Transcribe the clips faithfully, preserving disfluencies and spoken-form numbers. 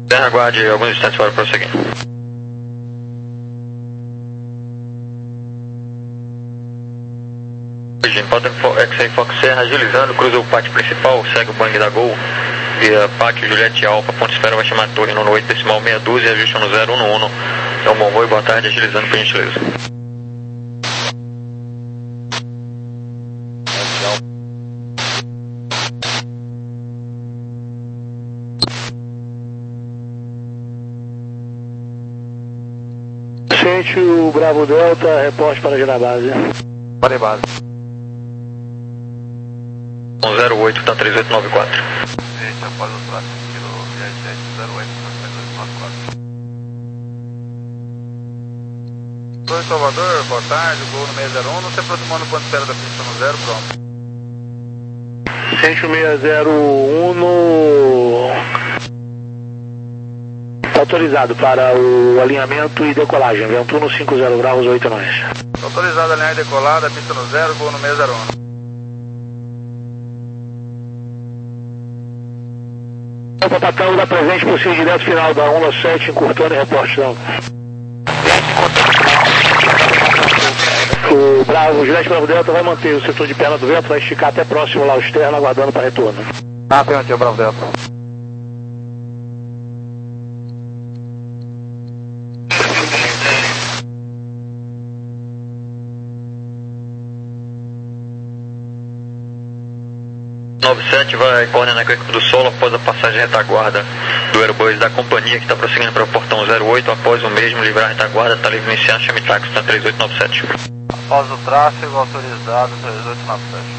Aguarde alguns instantes para prosseguir. Potem X-Ray Fox Serra agilizando, cruza o pátio principal, segue o bang da Gol, via pátio Juliette Alfa, ponto esfera, vai chamar a torre no oito decimal meia dúzia, ajusta no zero um um. É um bom voo e boa tarde, agilizando por gentileza. Sente o Bravo Delta, reporte para a base. Para a base. zero oito, tá três oito nove quatro. Gente, após o tráfego, kilo sete sete zero oito, tá três oito nove quatro. Oi, Salvador, boa tarde, voo no seis zero um, não se aproximando do ponto de espera da pista no zero, pronto. Sente o seis zero um no... Está autorizado para o alinhamento e decolagem, vento no cinquenta graus, oito nós. Autorizado a alinhar e decolada, pista no zero, voo no seis zero um. Papatão da presente, possível direto final da um sete, encurtando e reporte não. O Bravo, o Juliette Bravo Delta vai manter o setor de perna do vento, vai esticar até próximo lá ao externo, aguardando para retorno. Ah, afirmativo, Bravo Delta. nove sete vai coordenar com a equipe do solo após a passagem retaguarda do Airbus da companhia que está prosseguindo para o portão zero oito. Após o mesmo livrar a retaguarda, está livre iniciar, chame táxi na três oito nove sete. Após o tráfego autorizado três oito nove sete.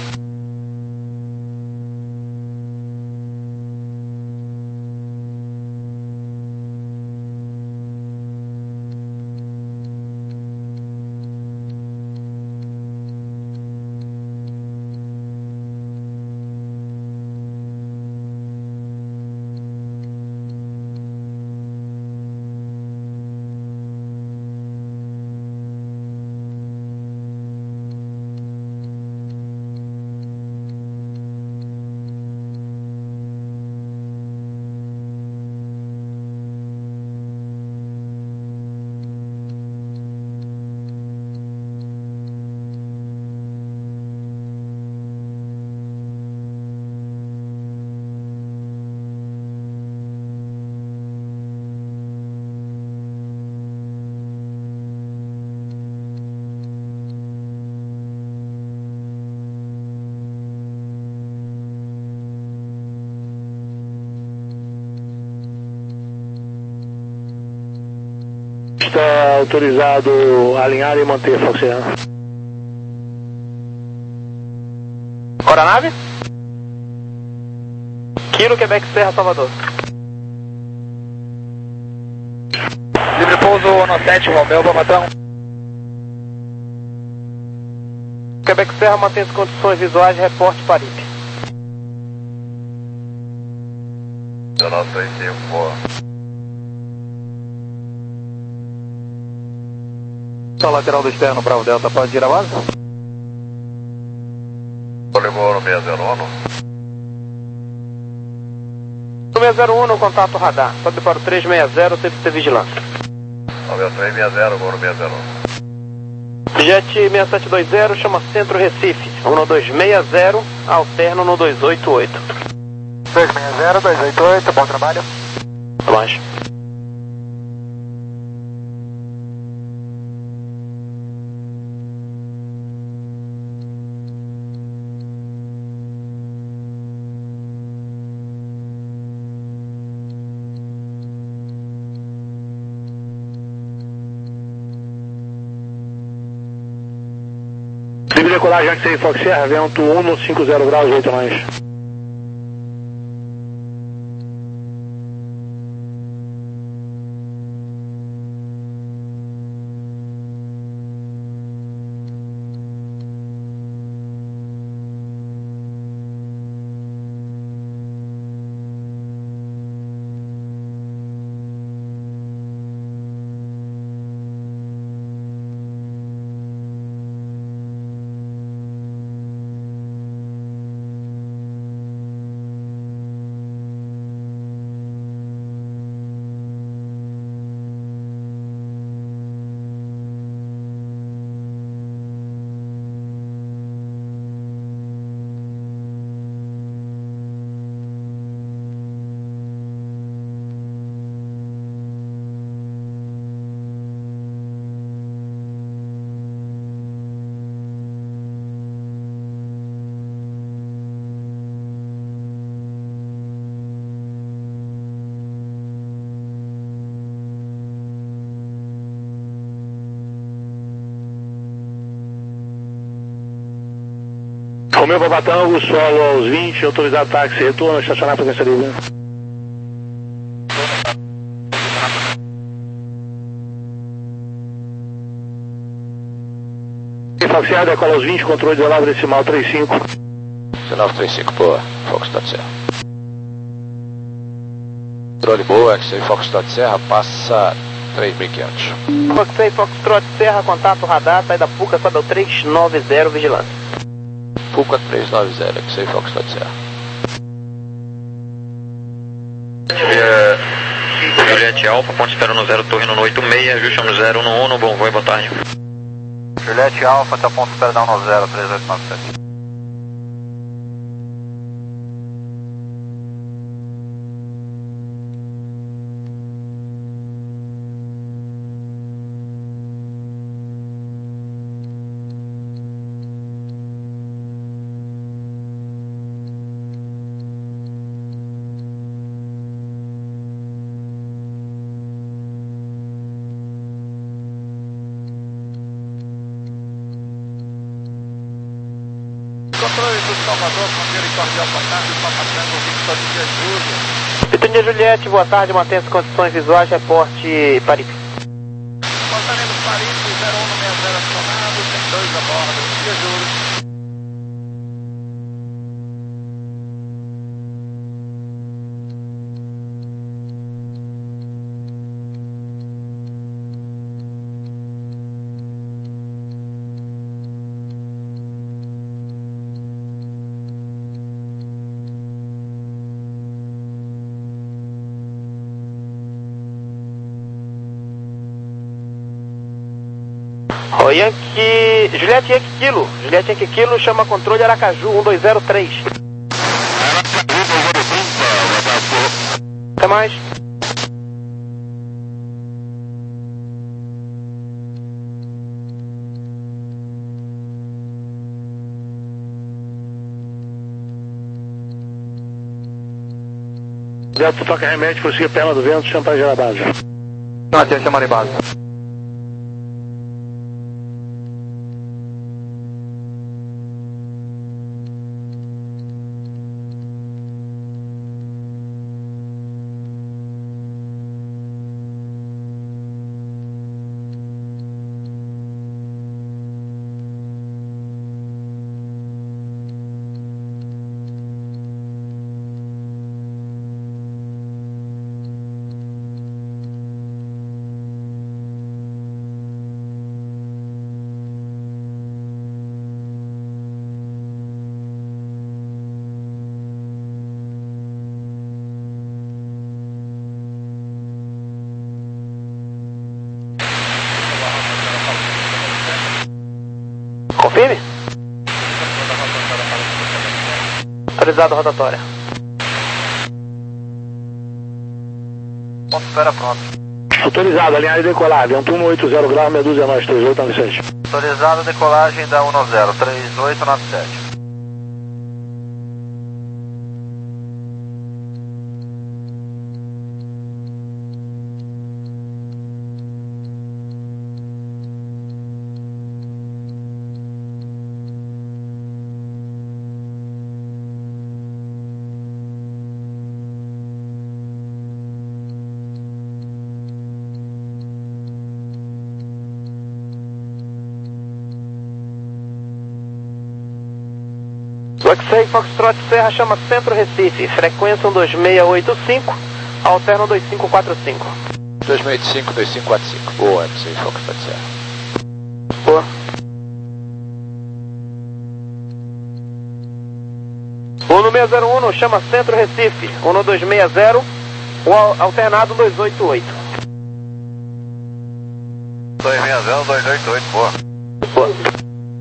Está autorizado a alinhar e manter, Foxeano. Hora nave? Kilo Quebec Serra, Salvador. Livre pouso no sete, Romeu, Bamatão. Quebec Serra mantém as condições visuais, reporte para I P. dezenove dois cinco, boa. Só lateral do externo, Bravo Delta, pode ir a base? Ligou no seis zero um. No seis zero um, no contato radar. Sobe para o três seis zero, sempre ter vigilância. nove três seis zero, voo no seis zero um. Jet seis sete dois zero, chama Centro Recife. um dois seis zero, alterno no dois oito oito. dois seis zero, dois oito oito, bom trabalho. Mais. Livre decolagem, X-Ray Fox Serra, vento um no cinquenta graus, oito nós. Romeu Papatango, solo aos vinte, autorizado táxi, retorno, estacionar a frequência livre. Foxtrot, decola aos vinte, controle de dezenove decimal trinta e cinco. dezenove trinta e cinco, boa, Foxtrot Serra. Controle boa, X-Ray Foxtrot Serra, passa três mil e quinhentos. X-Ray Foxtrot Serra, contato radar, saída Puca, sobe ao trezentos e noventa, vigilância. Puca trezentos e noventa, X-Ray Foxtrot Serra. Via Juliette Alfa, ponto espera no zero, torre no oito seis, ajuste no zero no um, bom voo, boa tarde. Juliette Alfa, tá ponto espera no zero, três oito nove sete. Controle do Salvador, Fronteira e Cordial, boa tarde, Papatango, Victor de Jesus. Vitória Juliette, boa tarde, mantenha as condições visuais, reporte Paripe. Portaria do Paripe, zero um seis zero acionado, tem dois a bordo, Jesus. Ó, Yankee... Juliette Yankee Kilo. Juliette Yankee Kilo, chama controle Aracaju, um dois zero três. Até mais. Delta toca remédio, prossiga perna do vento, chama para gerar base. Não, tinha que chamar em base. Confirme. Autorizado a rotatória. Ponto espera pronto. Autorizado, alinhada e decolar, vento um oito zero grau, meia dúzia mais três oito nove sete. Autorizado a decolagem da um zero, três oito nove sete. X-Ray Foxtrot Serra, chama Centro Recife, frequência um dois seis oito cinco, alterna dois cinco quatro cinco. dois seis oito cinco, dois cinco quatro cinco, boa, X-Ray Foxtrot Serra. Boa. um seis zero um, chama Centro Recife, um dois seis zero, o alternado dois oito oito. dois seis zero, dois oito oito, boa. Boa.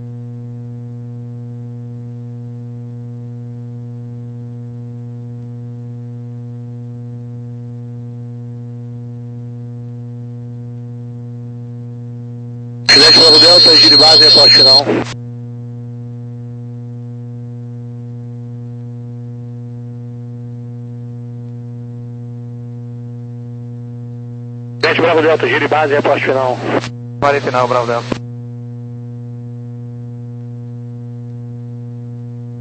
Juliette Bravo Delta, giro de base, reporte final. Juliette Bravo Delta, giro de base, reporte final. Parei final, Bravo Delta.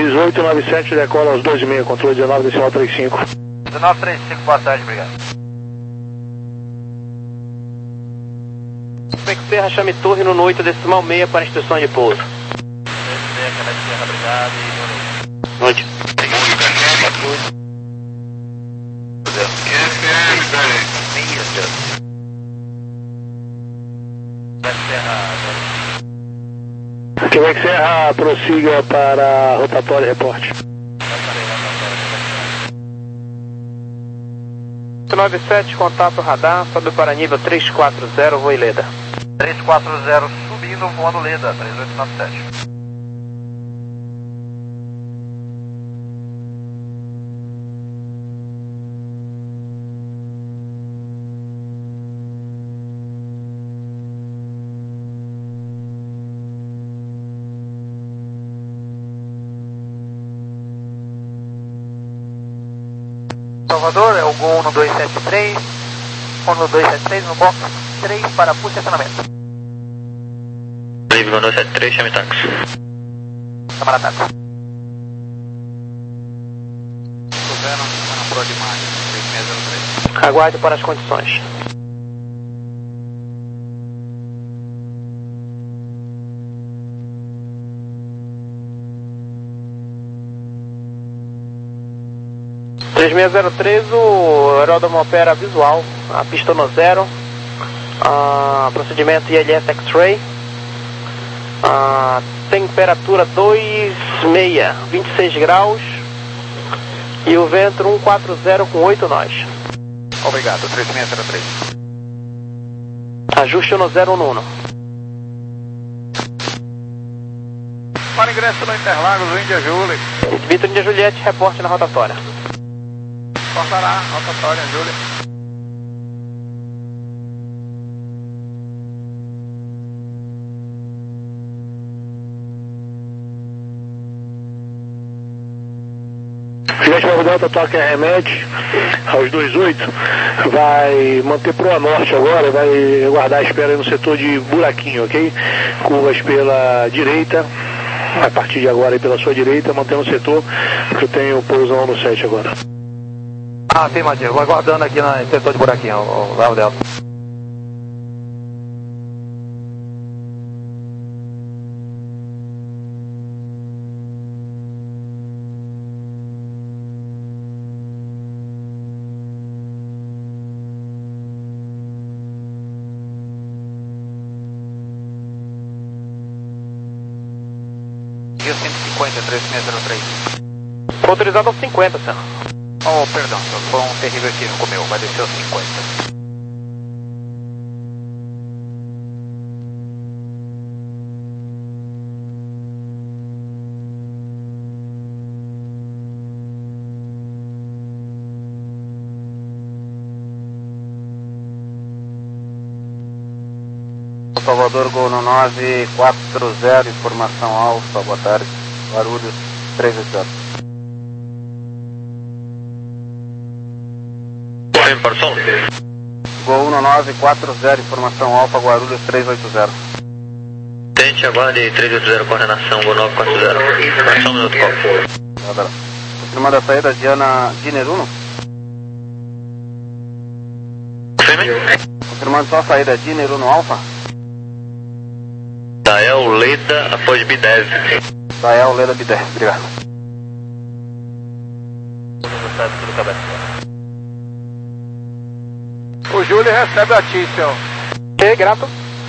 três oito nove sete, decola aos doze e meia, controle dezenove, decimal trinta e cinco. dezenove trinta e cinco, boa tarde, obrigado. Quebec Serra, chame torre no oito decimal meia para instrução de pouso. Obrigado e Noite. Quebec Serra, prossiga para rotatório e reporte. nove sete, contato radar, sobe para nível três quatro zero, voo Leda. três quatro zero subindo, voando Leda, três oito nove sete. Salvador, é o Gol um dois sete três, um dois sete três no box três para push estacionamento. Livre um dois sete três, chame táxi. Câmara táxi. Governo, na Pro de Maio, três seis zero três. Aguarde para as condições. três seis zero três, o aeródromo opera visual, a pista no zero, a procedimento I L S X-Ray, a temperatura dois seis, vinte e seis graus e o vento cento e quarenta com oito nós. Obrigado, três seis zero três. Ajuste no zero um um. Para ingresso no Interlagos, Índia Júlia. Vitor Índia Juliette, reporte na rotatória. Cortará, rotatória, Júlia. Juliette Bravo Delta, toca remédio aos dois oito, vai manter proa norte agora, vai aguardar a espera aí no setor de buraquinho, ok? Curvas pela direita, a partir de agora aí pela sua direita, mantendo o setor, que eu tenho pousão no sete agora. Ah, sim, Matheus, vou aguardando aqui no setor de buraquinho, o Bravo Delta. Rio cento e cinquenta, três seis zero três. Autorizado aos cinquenta, senhor. Oh, perdão, foi um terrível equívoco meu, vai descer aos cinquenta. Salvador, Gol no nove quatro zero, informação alfa, boa tarde. Guarulhos, três oito zero. Correndo para o som. Gol um nove quatro zero, informação alfa, Guarulhos, três oito zero. Tente, aguarde três oito zero, coordenação, Gol nove quatro zero. Só um minuto, qual? Confirmando a saída, Diana Diner Uno. Firme? Confirmando só a saída, Diner Uno Alfa. Dael, Leda, após B dez. Dael, Leda, B dez, obrigado. O Júlio recebe a ti, senhor. Ok, grato.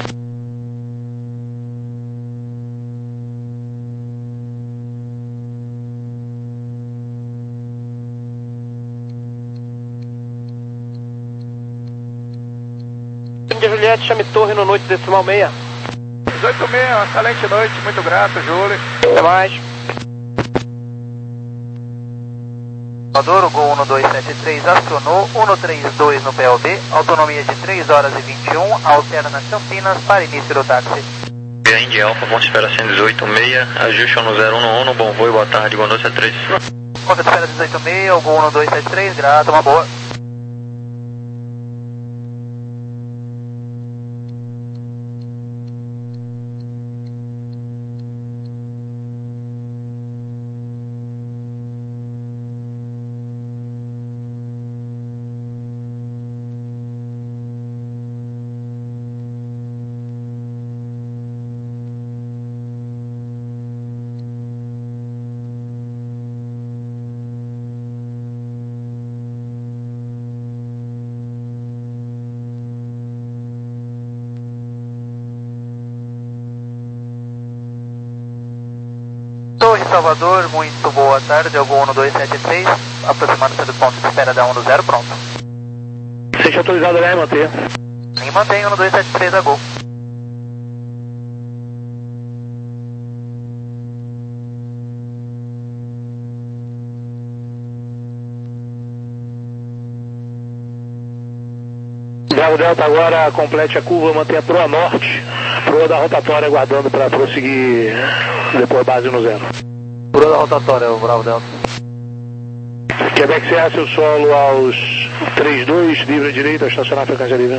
Índia Juliette, chame torre no noite decimal meia. dezoito e meia, uma excelente noite, muito grato, Júlio. Até mais. Salvador, o Gol um dois sete três acionou, um três dois no P L B, autonomia de três horas e vinte e um, alterna nas Campinas para início do táxi. Via India Alfa, ponto de espera cento e dezoito meia, ajuste no zero um um, bom voo e boa tarde, Gol dois sete três. Ponto de espera dezoito meia, o Gol um dois sete três, grato, uma boa. em Salvador, muito boa tarde, é o Gol um dois sete três, aproximando-se do ponto de espera da um zero, pronto. Seja autorizado a manter. E mantém um dois sete três a Gol. Bravo Delta agora complete a curva, mantenha proa norte, proa da rotatória aguardando para prosseguir depois base no zero. Proa da rotatória, o Bravo Delta. Quebec C A, seu solo aos três dois, livre à direita, estacionar a frequência livre.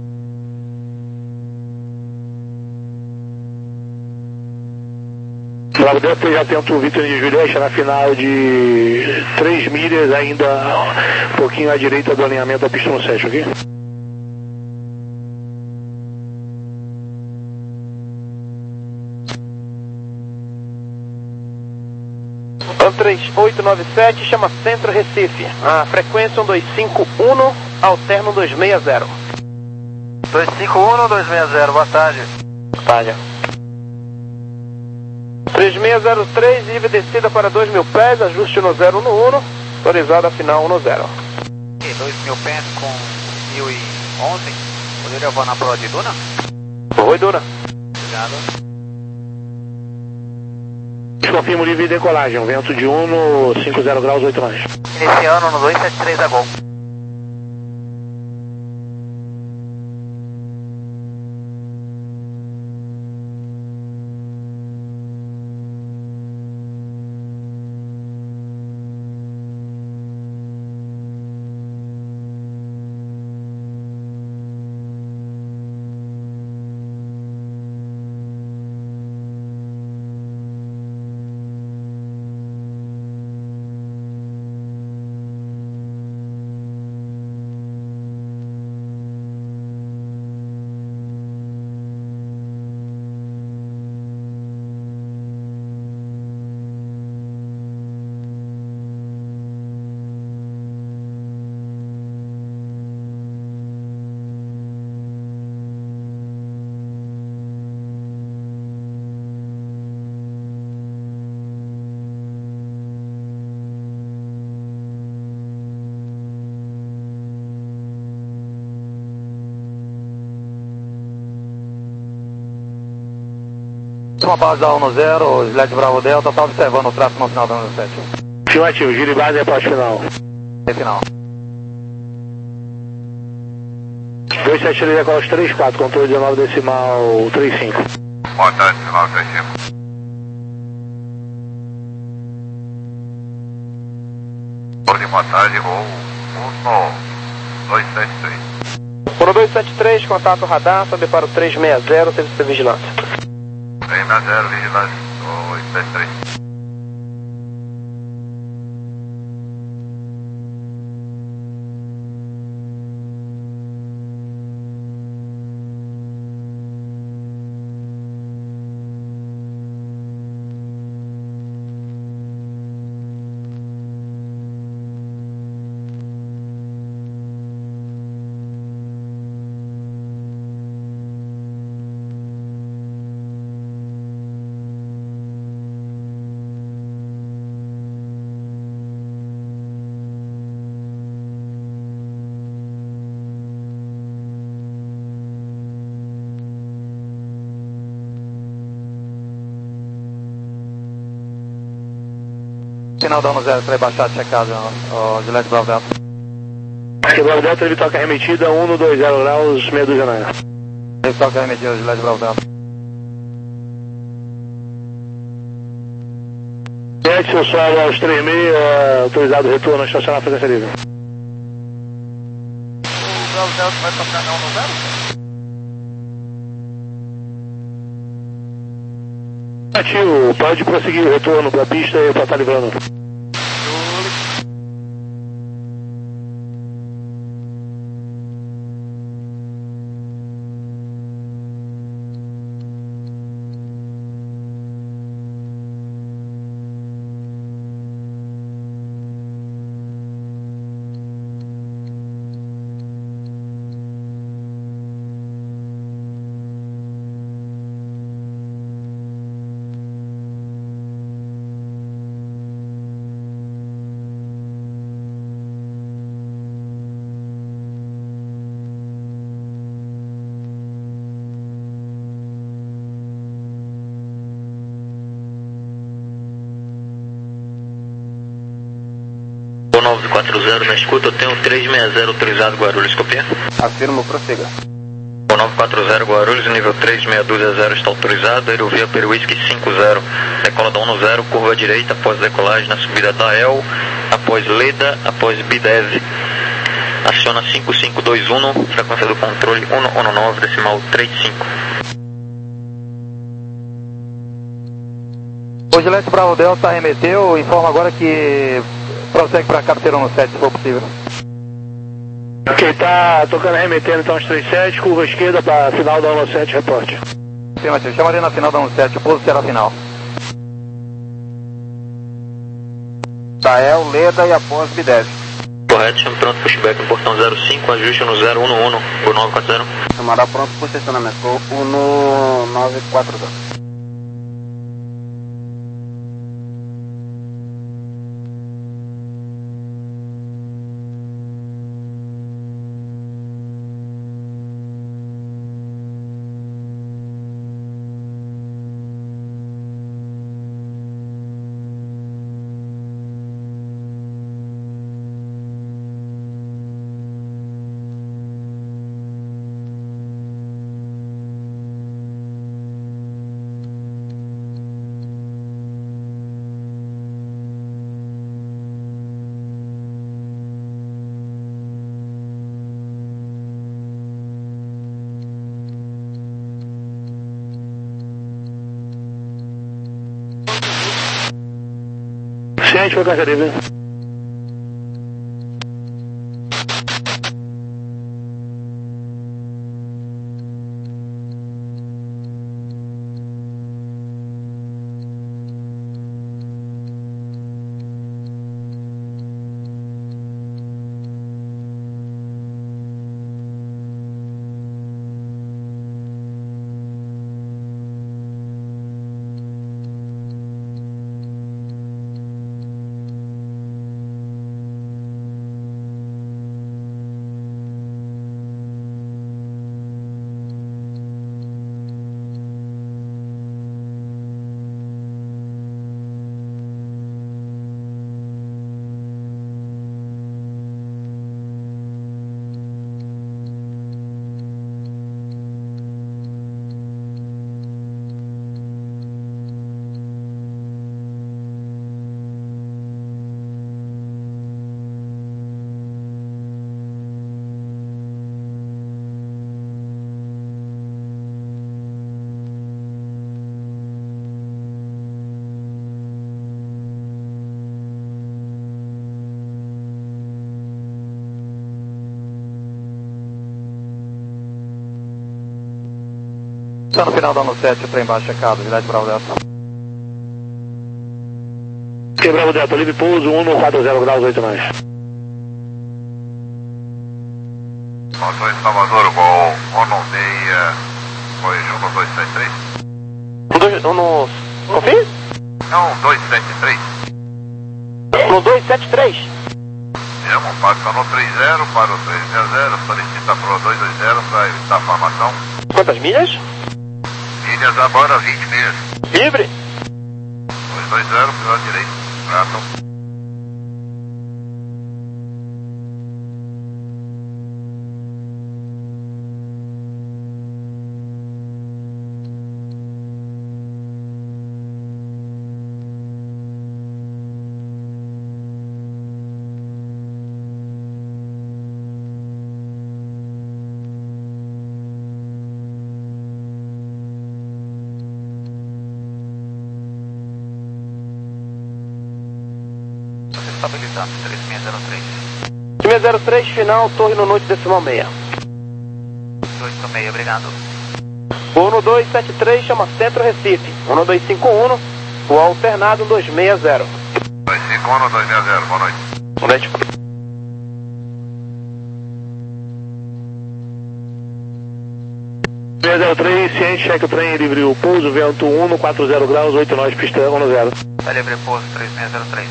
Bravo Delta, já tenta o Vitor de Juliette na final de três milhas, ainda um pouquinho à direita do alinhamento da pista no sete, ok? três oito nove sete, chama Centro Recife. A frequência um dois cinco um, alterno um dois seis zero. dois cinco um, dois seis zero, boa tarde. Boa tarde. três seis zero três, livre descida para dois mil pés, ajuste no zero um um, autorizado a final um zero. dois mil pés com mil e onze, poderia voar na proa de Duna? Oi, Duna. Obrigado. Confirmo livre de decolagem, vento de Uno, cinco zero graus, oito nós. Iniciando no dois sete três a Gol. Última base da um zero, Sled Bravo Delta, está observando o tráfego no final da um sete. Afirmativo, giro e base é parte final. É final. dois sete três é com os três quatro, controle dezenove decimal trinta e cinco. Boa tarde, dezenove trinta e cinco. Boa tarde, Gol um dois sete três. um dois sete três, contato radar, sobe para o três seis zero, serviço de vigilância. três seis zero, vigilância, dois sete três. Sinal da um zero três baixado, checado, o Gillette Bravo Delta. Bravo Delta, ele toca remetida, um dois zero graus, meia dúzia na área. Ele toca remetida, Gillette Bravo Delta. Mete seu solo aos três seis, uh, autorizado o retorno, estacionar a frequência livre. O Bravo Delta vai tocar na um zero? Ativo, pode prosseguir o retorno para a pista e para estar livrando. nove quatro zero na escuta, eu tenho três seis zero autorizado Guarulhos, copia? Afirmo, prossiga. nove quatro zero Guarulhos, nível três seis dois zero está autorizado, Aerovia Peruísque cinco zero, decola da um zero, curva direita após decolagem na subida da E L, após Leda, após Bideve. Aciona cinco cinco dois um, frequência do controle um um nove, decimal trinta e cinco. O Gillette Bravo Delta remeteu, informa agora que prossegue para cabeceira no sete, se for possível. Ok, tá tocando remetendo então os trinta e sete, curva esquerda para final da um sete, reporte. Afirmativo, chamaria na final da um sete, o pouso será final. Tael, Leda e após Bideve. Correto, chame pronto, pushback no portão zero cinco, ajuste no zero um um, Gol nove quatro zero. Chamará pronto por estacionamento, Gol um nove quatro zero. Ciente, foi Cajaríbe. Está no final da um sete, trem baixo checado, Gillette Bravo Delta. Ok, Bravo Delta, livre pouso, um quatro zero graus, oito mais. Motor em Salvador, Gol um seis, foi Juno dois sete três. Um, dois, um no... Confia? Não, dois sete três. No dois sete três. Mesmo, passa no três zero para o três zero zero, solicita para o dois dois zero para evitar a formação. Quantas milhas? Milhas agora vinte milhas. Livre. dois dois zero, pela direita. Prato. Estabilizando, três seis zero três. três seis zero três, final, torre no noite decimal seis. oito seis, obrigado. um dois sete três, chama Centro Recife. um dois cinco um, o alternado dois seis zero. dois cinco um, dois seis zero, boa noite. Boa noite. seis zero três, ciente, cheque o trem, livre o pouso, vento um quatro zero graus, oito nove, pista um zero. Tá livre pouso, três seis zero três.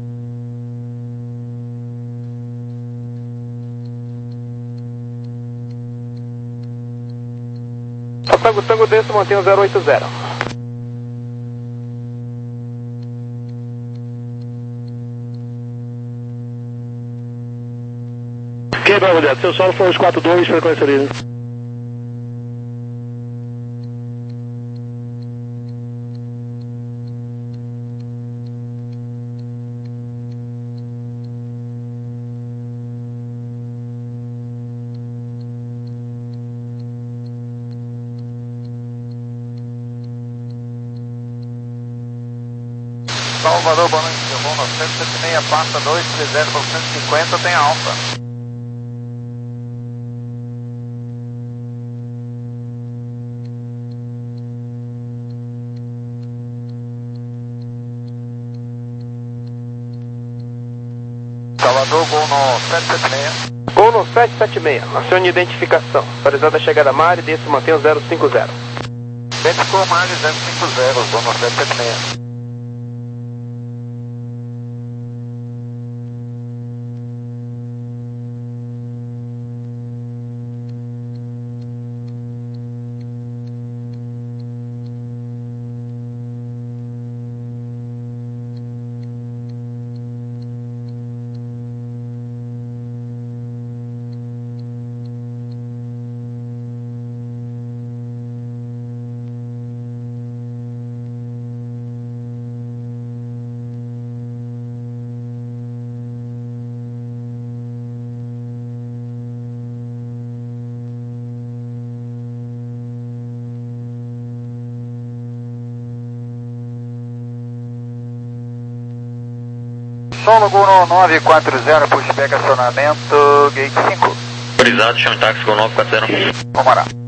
Tango Tango desse, mantém o zero oito zero. Ok, Bravo Delta, seu solo foi os quatro dois, frequência livre. Salvador, boa noite, eu vou novecentos e setenta e seis, passa dois três zero para cento e cinquenta, tem alfa. Salvador, gol no sete sete seis. Gol no sete sete seis, acione identificação. Autorizada a chegada a Mari, desce mantenha o zero cinco zero. Identificou Mari zero cinco zero, gol no sete sete seis. Solo Gol no nove quatro zero, pushback acionamento, gate cinco. Autorizado, chama táxi Gol nove quatro zero. Vamos lá.